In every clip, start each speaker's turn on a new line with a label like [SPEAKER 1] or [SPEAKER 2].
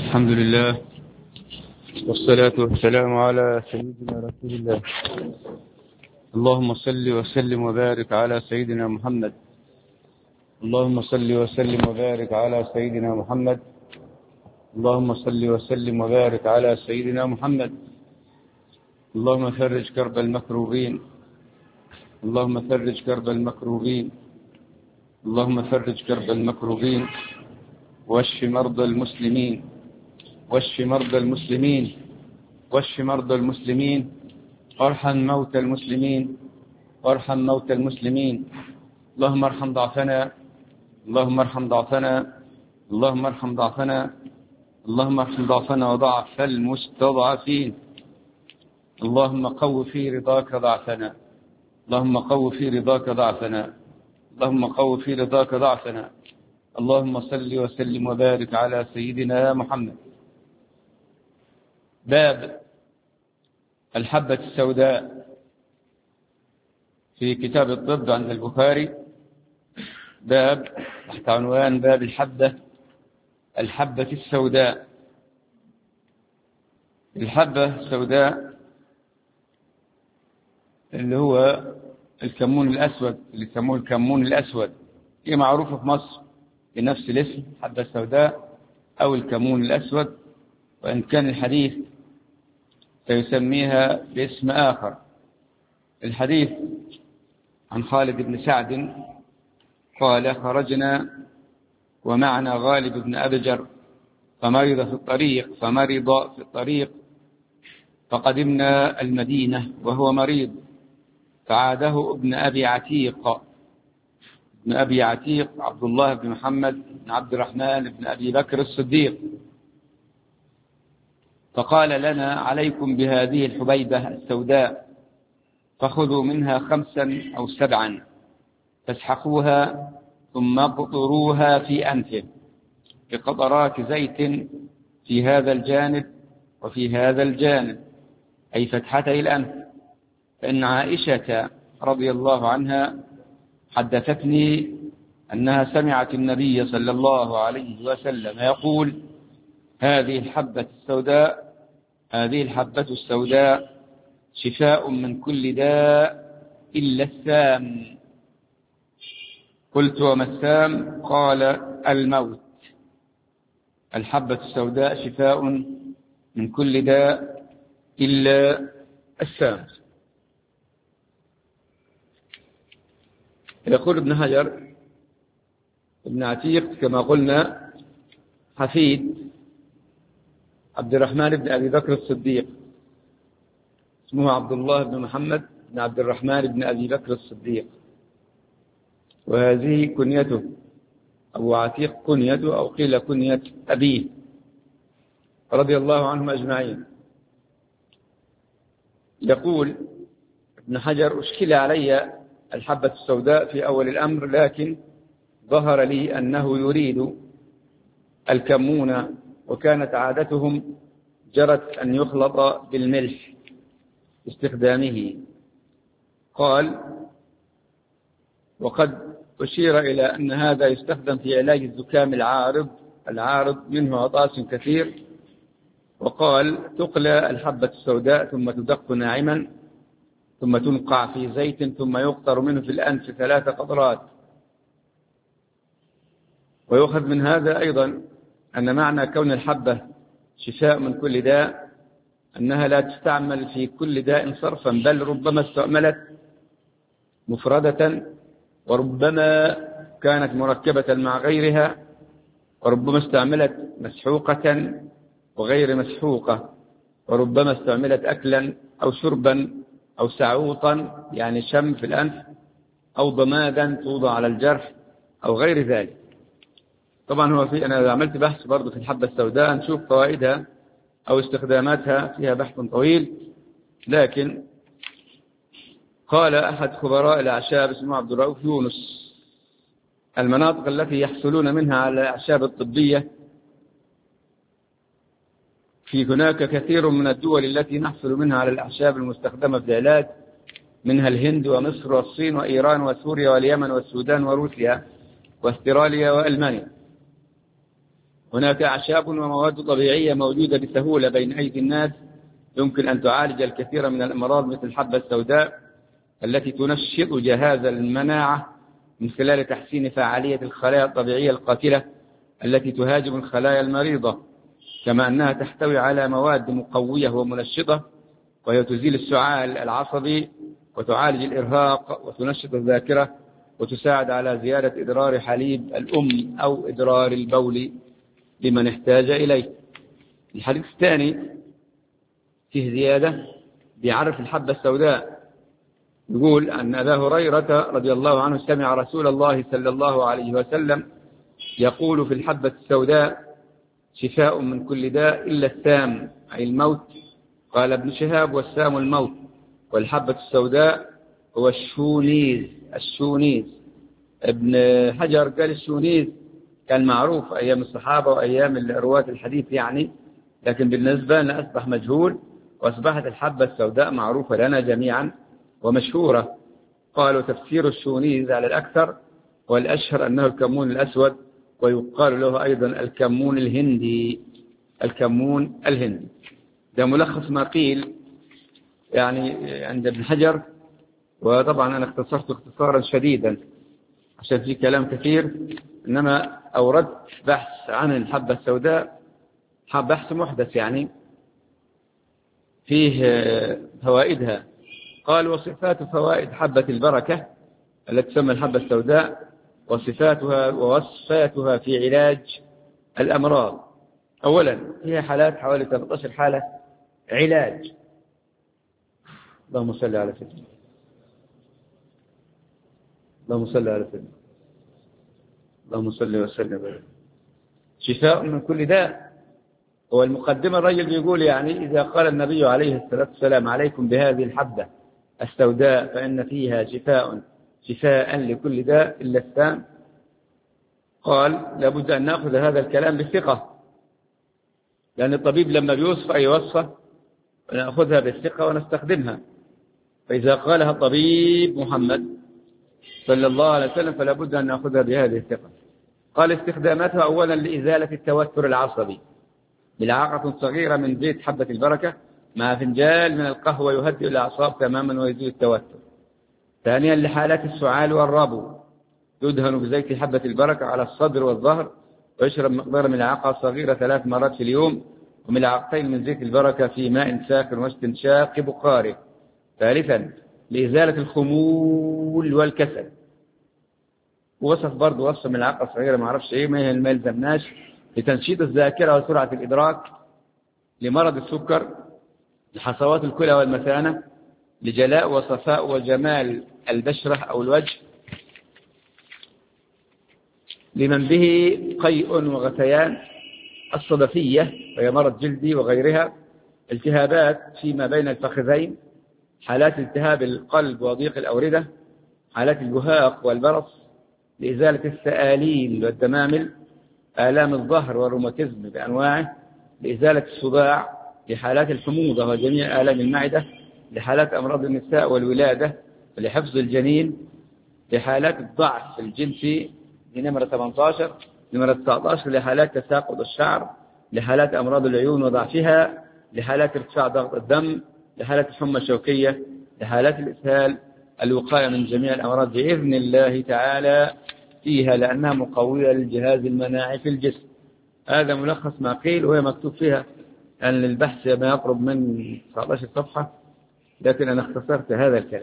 [SPEAKER 1] الحمد لله والصلاة والسلام على سيدنا رسول الله. اللهم صل وسلم وبارك على سيدنا محمد. اللهم صل وسلم وبارك على سيدنا محمد. اللهم صل وسلم وبارك على سيدنا محمد. اللهم فرج كرب المكروبين. اللهم فرج كرب المكروبين. اللهم فرج كرب المكروبين واشف مرضى المسلمين. واشف مرضى المسلمين. واشف مرضى المسلمين. وارحم موتى المسلمين. وارحم موتى المسلمين. اللهم ارحم ضعفنا. اللهم ارحم ضعفنا. اللهم ارحم ضعفنا. اللهم ارحم ضعفنا وضعف المستضعفين. اللهم قو في رضاك ضعفنا. اللهم قو في رضاك ضعفنا. اللهم قو في رضاك ضعفنا. اللهم صل وسلم وبارك على سيدنا محمد. باب الحبة السوداء في كتاب الطب عند البخاري. باب تحت عنوان باب الحبة السوداء. الحبة السوداء اللي هو الكمون الأسود، اللي يسموه الكمون الأسود، هي معروفة في مصر بنفس الاسم الحبة السوداء أو الكمون الأسود، وإن كان الحديث سيسميها باسم آخر. الحديث عن خالد بن سعد قال: خرجنا ومعنا غالب بن أبجر فمرض في الطريق فقدمنا المدينة وهو مريض، فعاده ابن أبي عتيق عبد الله بن محمد بن عبد الرحمن بن أبي بكر الصديق، فقال لنا: عليكم بهذه الحبيبة السوداء، فخذوا منها 5 أو 7 فاسحقوها ثم اقطروها في أنفه بقطرات زيت في هذا الجانب وفي هذا الجانب، أي فتحتي الأنف. فإن عائشة رضي الله عنها حدثتني أنها سمعت النبي صلى الله عليه وسلم يقول: هذه الحبة السوداء شفاء من كل داء إلا السام. قلت: وما السام؟ قال: الموت. الحبة السوداء شفاء من كل داء إلا السام. يقول ابن حجر: ابن عتيق كما قلنا حفيد عبد الرحمن بن أبي بكر الصديق، اسمه عبد الله بن محمد بن عبد الرحمن بن أبي بكر الصديق، وهذه كنيته. أبو عتيق كنيته، أو قيل كنية أبيه رضي الله عنهم أجمعين. يقول ابن حجر: أشكل علي الحبة السوداء في أول الأمر، لكن ظهر لي أنه يريد الكمون، وكانت عادتهم جرت أن يخلط بالملح باستخدامه. قال: وقد أشير إلى أن هذا يستخدم في علاج الزكام العارض منه عطاس كثير. وقال: تقلى الحبة السوداء ثم تدق ناعما ثم تنقع في زيت ثم يقطر منه في الأنف 3 قطرات. ويؤخذ من هذا أيضا أن معنى كون الحبة شفاء من كل داء أنها لا تستعمل في كل داء صرفا، بل ربما استعملت مفردة، وربما كانت مركبة مع غيرها، وربما استعملت مسحوقة وغير مسحوقة، وربما استعملت أكلا أو شربا أو سعوطا يعني شم في الأنف، أو ضمادا توضع على الجرح أو غير ذلك. طبعا أنا عملت بحث برضو في الحبة السوداء نشوف فوائدها أو استخداماتها، فيها بحث طويل. لكن قال أحد خبراء الأعشاب اسمه عبد الرؤوف يونس: المناطق التي يحصلون منها على الأعشاب الطبية، في هناك كثير من الدول التي نحصل منها على الأعشاب المستخدمة في العلاج، منها الهند ومصر والصين وإيران وسوريا واليمن والسودان وروسيا واستراليا وألمانيا. هناك أعشاب ومواد طبيعية موجودة بسهولة بين أيدي الناس يمكن أن تعالج الكثير من الأمراض مثل الحبة السوداء التي تنشط جهاز المناعة من خلال تحسين فعالية الخلايا الطبيعية القاتلة التي تهاجم الخلايا المريضة، كما أنها تحتوي على مواد مقوية ومنشطة وهي تزيل السعال العصبي وتعالج الإرهاق وتنشط الذاكرة وتساعد على زيادة إدرار حليب الأم أو إدرار البول لمن احتاج إليه. الحديث الثاني فيه زيادة بيعرف الحبة السوداء، يقول أن أبا هريرة رضي الله عنه سمع رسول الله صلى الله عليه وسلم يقول في الحبة السوداء شفاء من كل داء إلا السام أي الموت. قال ابن شهاب والسام الموت، والحبة السوداء هو الشونيز. ابن حجر قال الشونيز كان معروف أيام الصحابة وأيام رواة الحديث يعني، لكن بالنسبة لنا أصبح مجهول، وأصبحت الحبة السوداء معروفة لنا جميعا ومشهورة. قالوا تفسير الشونيز على الأكثر والأشهر أنه الكمون الأسود، ويقال له أيضا الكمون الهندي. ده ملخص ما قيل يعني عند ابن حجر، وطبعا أنا اختصرت اختصارا شديدا عشان في كلام كثير، إنما أوردت بحث عن الحبة السوداء، بحث محدث يعني فيه فوائدها. قال وصفات فوائد حبة البركة التي تسمى الحبة السوداء ووصفاتها في علاج الأمراض. أولا هي حالات حوالي 13 حالة علاج. اللهم صل على سيدنا، اللهم صل على سيدنا، اللهم صل وسلم. شفاء من كل داء. هو المقدمة الرجل بيقول يعني إذا قال النبي عليه الصلاة والسلام عليكم بهذه الحبة السوداء فإن فيها شفاء لكل داء إلا السام، قال لابد أن نأخذ هذا الكلام بثقة، لأن الطبيب لما بيوصف أي وصفة نأخذها بالثقة ونستخدمها. فإذا قالها الطبيب محمد صلى الله عليه وسلم فلا بد أن نأخذها بهذه الثقة. قال استخداماتها أولا لإزالة التوتر العصبي ملعقة صغيرة من زيت حبة البركة مع فنجان من القهوة يهدئ الأعصاب تماما ويزيل التوتر. ثانيا لحالات السعال والربو يدهن بزيت حبة البركة على الصدر والظهر ويشرب مقدار ملعقة صغيرة 3 مرات في اليوم وملعقتين من زيت البركة في ماء ساخن واستنشاق بخاره. ثالثا لإزالة الخمول والكسل، وصف برضه وصف ملعقة صغيرة ما اعرفش ايه ما يلزمناش، لتنشيط الذاكرة وسرعة الإدراك، لمرض السكر، لحصوات الكلى والمثانة، لجلاء وصفاء وجمال البشرة أو الوجه، لمن به قيء وغثيان، الصدفية وهي مرض جلدي وغيرها، التهابات فيما بين الفخذين، حالات التهاب القلب وضيق الأوردة، حالات الجهاق والبرص، لإزالة السآليل والدمامل، آلام الظهر والروماتيزم بأنواعه، لإزالة الصداع، لحالات الحموضة وجميع آلام المعدة، لحالات أمراض النساء والولادة، لحفظ الجنين، لحالات الضعف الجنسي دي نمرة 18. نمرة 19 لحالات تساقط الشعر، لحالات أمراض العيون وضعفها، لحالات ارتفاع ضغط الدم، لحالات الحمى الشوكية، لحالات الإسهال، الوقاية من جميع الأمراض بإذن الله تعالى فيها لأنها مقوية للجهاز المناعي في الجسم. هذا ملخص ما قيل، وهي مكتوب فيها أن البحث ما يقرب من 19 صفحة، لكن أنا اختصرت هذا الكلام.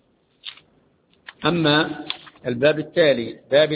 [SPEAKER 1] أما الباب التالي باب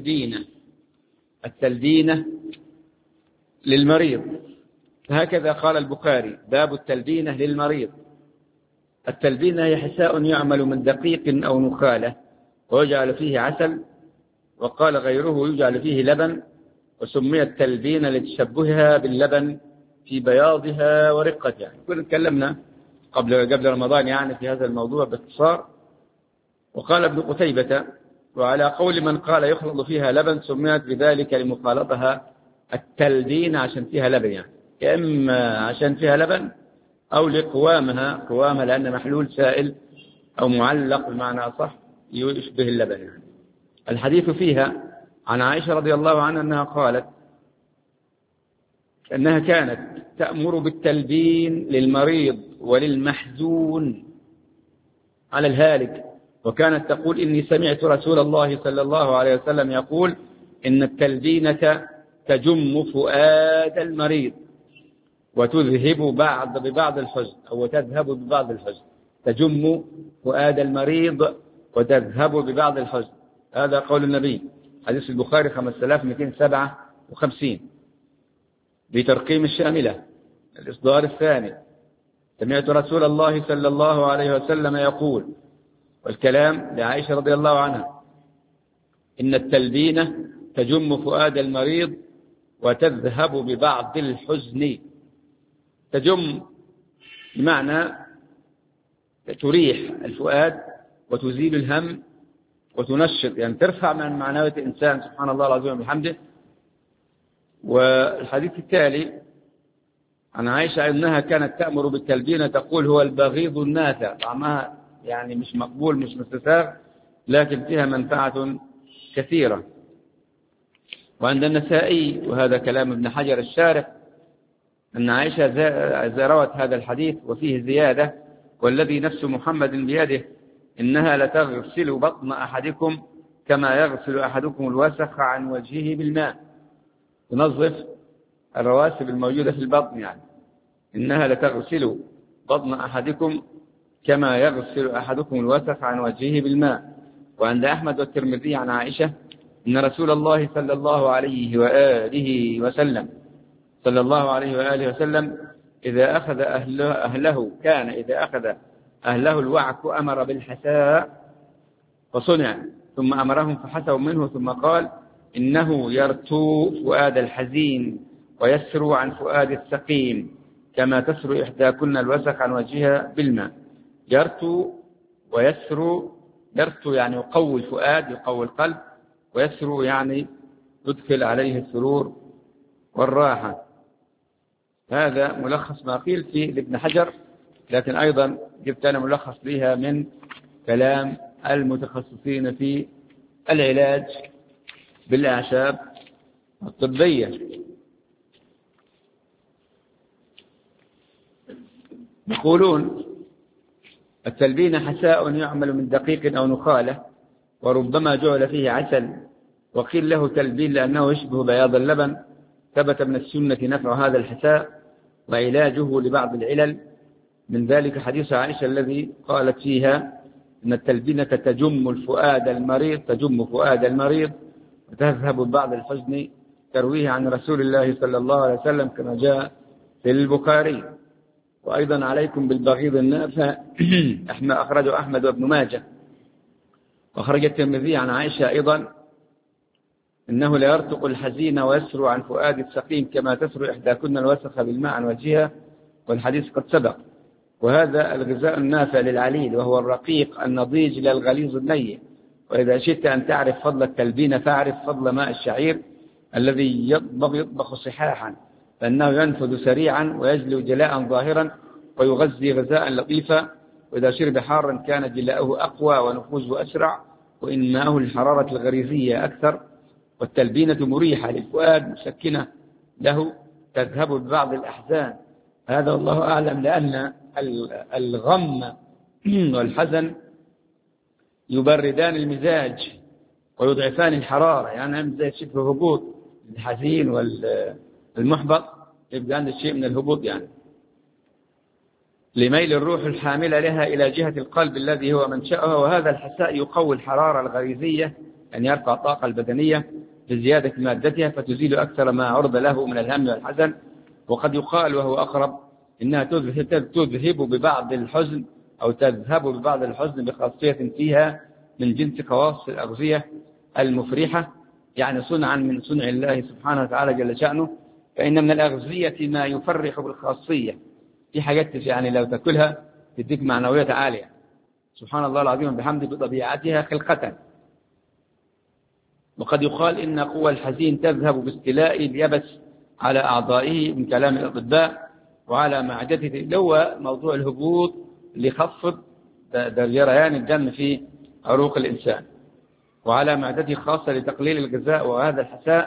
[SPEAKER 1] التلبينة للمريض، هكذا قال البخاري باب التلبينة للمريض. التلبينة هي حساء يعمل من دقيق أو نخالة ويجعل فيه عسل، وقال غيره يجعل فيه لبن، وسميت تلبينة لتشبهها باللبن في بياضها ورقتها. كنا تكلمنا قبل رمضان يعني في هذا الموضوع باختصار. وقال ابن قتيبة وعلى قول من قال يخلط فيها لبن سميت بذلك لمخالطها التلبين عشان فيها لبن، يعني إما عشان فيها لبن أو لقوامها لأن محلول سائل أو معلق بمعنى أصح يشبه اللبن يعني. الحديث فيها عن عائشة رضي الله عنها أنها قالت أنها كانت تأمر بالتلبين للمريض وللمحزون على الهالك، وكانت تقول: إني سمعت رسول الله صلى الله عليه وسلم يقول: إن التلبينة تجم فؤاد المريض وتذهب ببعض الحزن، أو تذهب ببعض الحزن. تجم فؤاد المريض وتذهب ببعض الحزن، هذا قول النبي. حديث البخاري 5257 بترقيم الشاملة، الإصدار الثاني. سمعت رسول الله صلى الله عليه وسلم يقول، والكلام لعائشة رضي الله عنها: إن التلبينة تجم فؤاد المريض وتذهب ببعض الحزن. تجم بمعنى تريح الفؤاد وتزيل الهم وتنشط، يعني ترفع من معنوية الإنسان، سبحان الله العظيم وبحمده. والحديث التالي عن عائشة أنها كانت تأمر بالتلبينة، تقول: هو البغيض النافع. طعمها يعني مش مقبول، مش مستساغ، لكن فيها منفعة كثيرة. وعند النسائي، وهذا كلام ابن حجر الشارح، أن عائشة روت هذا الحديث وفيه زيادة: والذي نفس محمد بيده إنها لتغسل بطن أحدكم كما يغسل أحدكم الوسخ عن وجهه بالماء. تنظف الرواسب الموجودة في البطن، يعني إنها لتغسل بطن أحدكم كما يغسل أحدكم الوسخ عن وجهه بالماء. وعند أحمد والترمذي عن عائشة إن رسول الله صلى الله عليه وآله وسلم إذا أخذ أهله الوعك أمر بالحساء فصنع، ثم أمرهم فحسوا منه، ثم قال: إنه يرتو فؤاد الحزين ويسرو عن فؤاد السقيم كما تسرو إحداكن الوسخ عن وجهها بالماء. يرتو ويسرو، يرتو يعني يقوي الفؤاد، يقوي القلب، ويسرو يعني يدخل عليه السرور والراحة. هذا ملخص ما قيل في ابن حجر، لكن أيضا جبت أنا ملخص لها من كلام المتخصصين في العلاج بالأعشاب الطبية. يقولون: التلبين حساء يعمل من دقيق أو نخالة، وربما جعل فيه عسل، وقيل له تلبين لأنه يشبه بياض اللبن. ثبت من السنة نفع هذا الحساء وعلاجه لبعض العلل، من ذلك حديث عائشة الذي قالت فيها إن التلبينة تجم فؤاد المريض وتذهب ببعض الحزن، ترويه عن رسول الله صلى الله عليه وسلم كما جاء في البخاري. وأيضا عليكم بالبغيض النافع أخرجه أحمد وابن ماجه. وخرج الترمذي عن عائشة أيضا إنه لا يرتق الحزين ويسرو عن فؤاد السقيم كما تسرو إحداكن الوسخ بالماء عن وجهها، والحديث قد سبق. وهذا الغذاء النافع للعليل، وهو الرقيق النضيج للغليظ النيء. وإذا شئت أن تعرف فضل التلبين فاعرف فضل ماء الشعير الذي يطبخ صحاحا، فإنه ينفذ سريعا ويجلو جلاء ظاهرا ويغذي غذاء لطيفا، وإذا شرب حارا كان جلاؤه أقوى ونفوذه أسرع، وإن ماءه الحرارة الغريزية أكثر. والتلبينة مريحة للفؤاد مسكنة له، تذهب ببعض الأحزان. هذا والله أعلم، لأن الغم والحزن يبردان المزاج ويضعفان الحرارة، يعني زي شبه هبوط الحزين والمحبط، يبقى عند الشيء من الهبوط، يعني لميل الروح الحاملة لها إلى جهة القلب الذي هو منشأها. وهذا الحساء يقوي الحرارة الغريزية، يعني يرفع الطاقة البدنية بزيادة مادتها، فتزيل أكثر ما عرض له من الهم والحزن. وقد يقال وهو أقرب إنها تذهب ببعض الحزن، أو تذهب ببعض الحزن بخاصية فيها من جنس خواص الأغذية المفرحة، يعني صنعا من صنع الله سبحانه وتعالى جل شأنه. فإن من الأغذية ما يفرح بالخاصية، في حاجات يعني لو تأكلها تديك معنويات عالية، سبحان الله العظيم بحمده، بطبيعتها خلقة. وقد يقال إن قوى الحزين تذهب باستيلاء اليبس على أعضائه من كلام الأطباء وعلى معدته، هو موضوع الهبوط اللي يخفض جريان الدم في عروق الإنسان، وعلى معدته خاصة لتقليل الغذاء. وهذا الحساء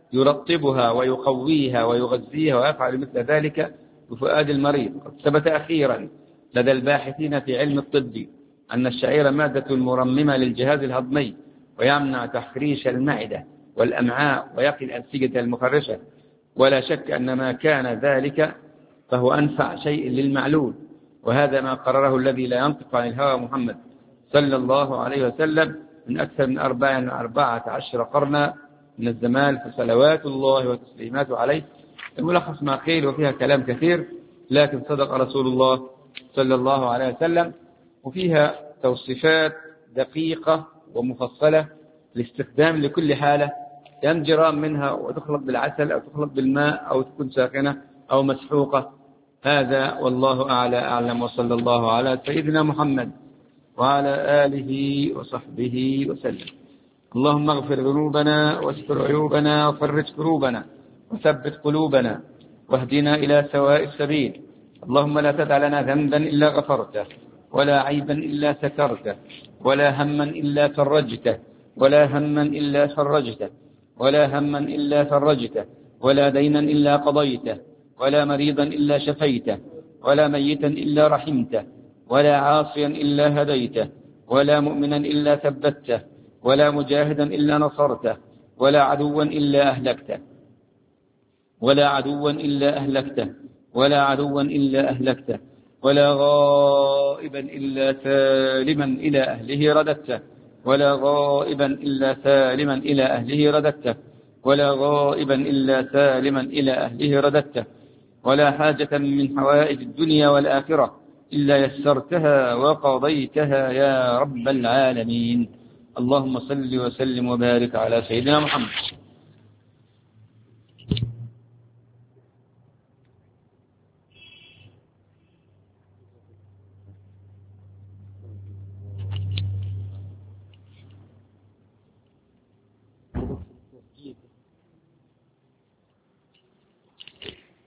[SPEAKER 1] يرطبها ويقويها ويغذيها ويفعل مثل ذلك بفؤاد المريض. قد ثبت أخيرا لدى الباحثين في علم الطب أن الشعير مادة مرممة للجهاز الهضمي، ويمنع تحريش المعدة والأمعاء ويقي الأنسجة المخرشة، ولا شك أن ما كان ذلك فهو أنفع شيء للمعلول، وهذا ما قرره الذي لا ينطق عن الهوى محمد صلى الله عليه وسلم من أكثر من 14 قرنا من الزمان، فصلوات الله وتسليماته عليه. الملخص ما قيل وفيها كلام كثير، لكن صدق رسول الله صلى الله عليه وسلم، وفيها توصيفات دقيقة ومفصلة لاستخدام لكل حالة، ينجرى منها وتخلط بالعسل أو تخلط بالماء أو تكون ساخنة أو مسحوقة. هذا والله أعلم، وصلى الله على سيدنا محمد وعلى آله وصحبه وسلم. اللهم اغفر ذنوبنا واستر عيوبنا وفرج كروبنا وثبت قلوبنا واهدنا إلى سواء السبيل. اللهم لا تدع لنا ذنبا إلا غفرته، ولا عيبا إلا سترته، ولا هما إلا فرجته، ولا هما إلا فرجته، ولا هما إلا فرجته، ولا دينا إلا قضيته، ولا مريضا إلا شفيته، ولا ميتا إلا رحمته، ولا عاصيا إلا هديته، ولا مؤمنا إلا ثبته، ولا مجاهدا إلا نصرته، ولا عدوا إلا أهلكته، ولا عدوا إلا أهلكته، ولا عدوا إلا أهلكته، ولا غائبا إلا سالما إلى أهله رددته، ولا غائبا إلا سالما إلى أهله رددته، ولا غائبا إلا سالما إلى أهله رددته، ولا حاجة من حوائج الدنيا والآخرة إلا يسرتها وقضيتها يا رب العالمين. اللهم صل وسلم وبارك على سيدنا محمد